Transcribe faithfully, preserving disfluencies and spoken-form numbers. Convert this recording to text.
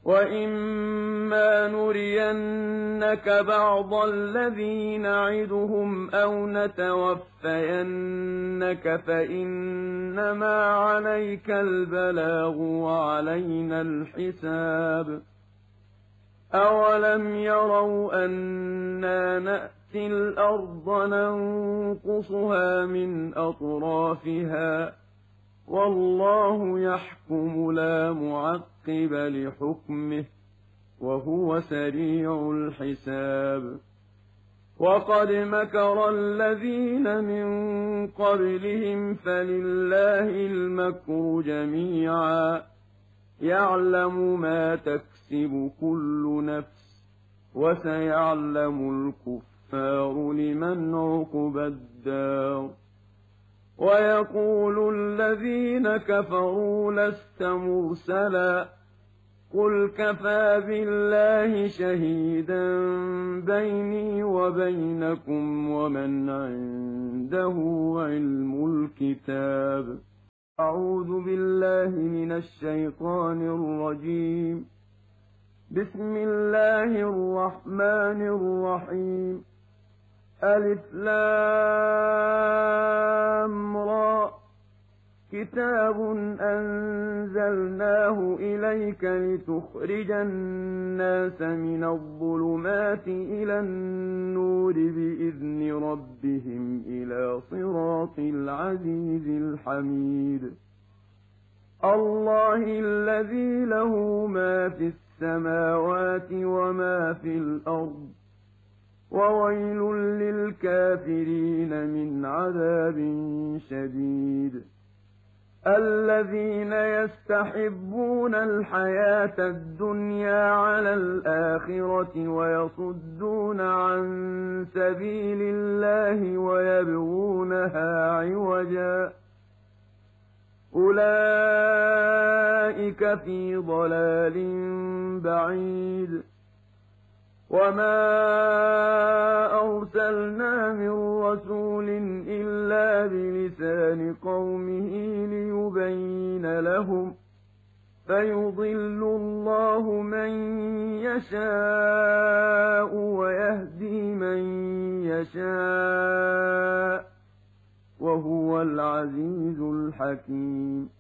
وَإِمَّا نُرِيَنَّكَ بَعْضَ الَّذِي نَعِدُهُمْ أَوْ نَتَوَفَّيَنَّكَ فَإِنَّمَا عَلَيْكَ الْبَلَاغُ وَعَلَيْنَا الْحِسَابُ أَوَلَمْ يَرَوْا أَنَّا نَأْتِي الْأَرْضَ نَنقُصُهَا مِنْ أَطْرَافِهَا وَاللَّهُ يَحْكُمُ لَا مُعَقِّبَ لِحُكْمِهِ وَهُوَ سَرِيعُ الْحِسَابِ وَقَدْ مَكَرَ الَّذِينَ مِن قَبْلِهِمْ فَلِلَّهِ الْمَكْرُ جَمِيعًا يَعْلَمُ مَا تَكْسِبُ كُلُّ نَفْسٍ وَسَيَعْلَمُ الْكُفَّارُ لِمَنْ عُقْبَى الدَّارِ وَيَقُولُ الَّذِينَ كَفَرُوا لَسْتَ مُرْسَلًا قُلْ كَفَىٰ بِاللَّهِ شَهِيدًا بَيْنِي وَبَيْنَكُمْ وَمَنْ عِندَهُ عِلْمُ الْكِتَابِ أعوذ بالله من الشيطان الرجيم بسم الله الرحمن الرحيم ألف لام را كتاب أنزلناه إليك لتخرج الناس من الظلمات إلى النور بإذن ربهم إلى صراط العزيز الحميد الله الذي له ما في السماوات وما في الأرض وويل للكافرين من عذاب شديد الذين يستحبون الحياة الدنيا على الآخرة ويصدون عن سبيل الله ويبغونها عوجا أولئك في ضلال بعيد وما أرسلنا من رسول إلا بلسان قومه ليبين لهم فيضل الله من يشاء ويهدي من يشاء وهو العزيز الحكيم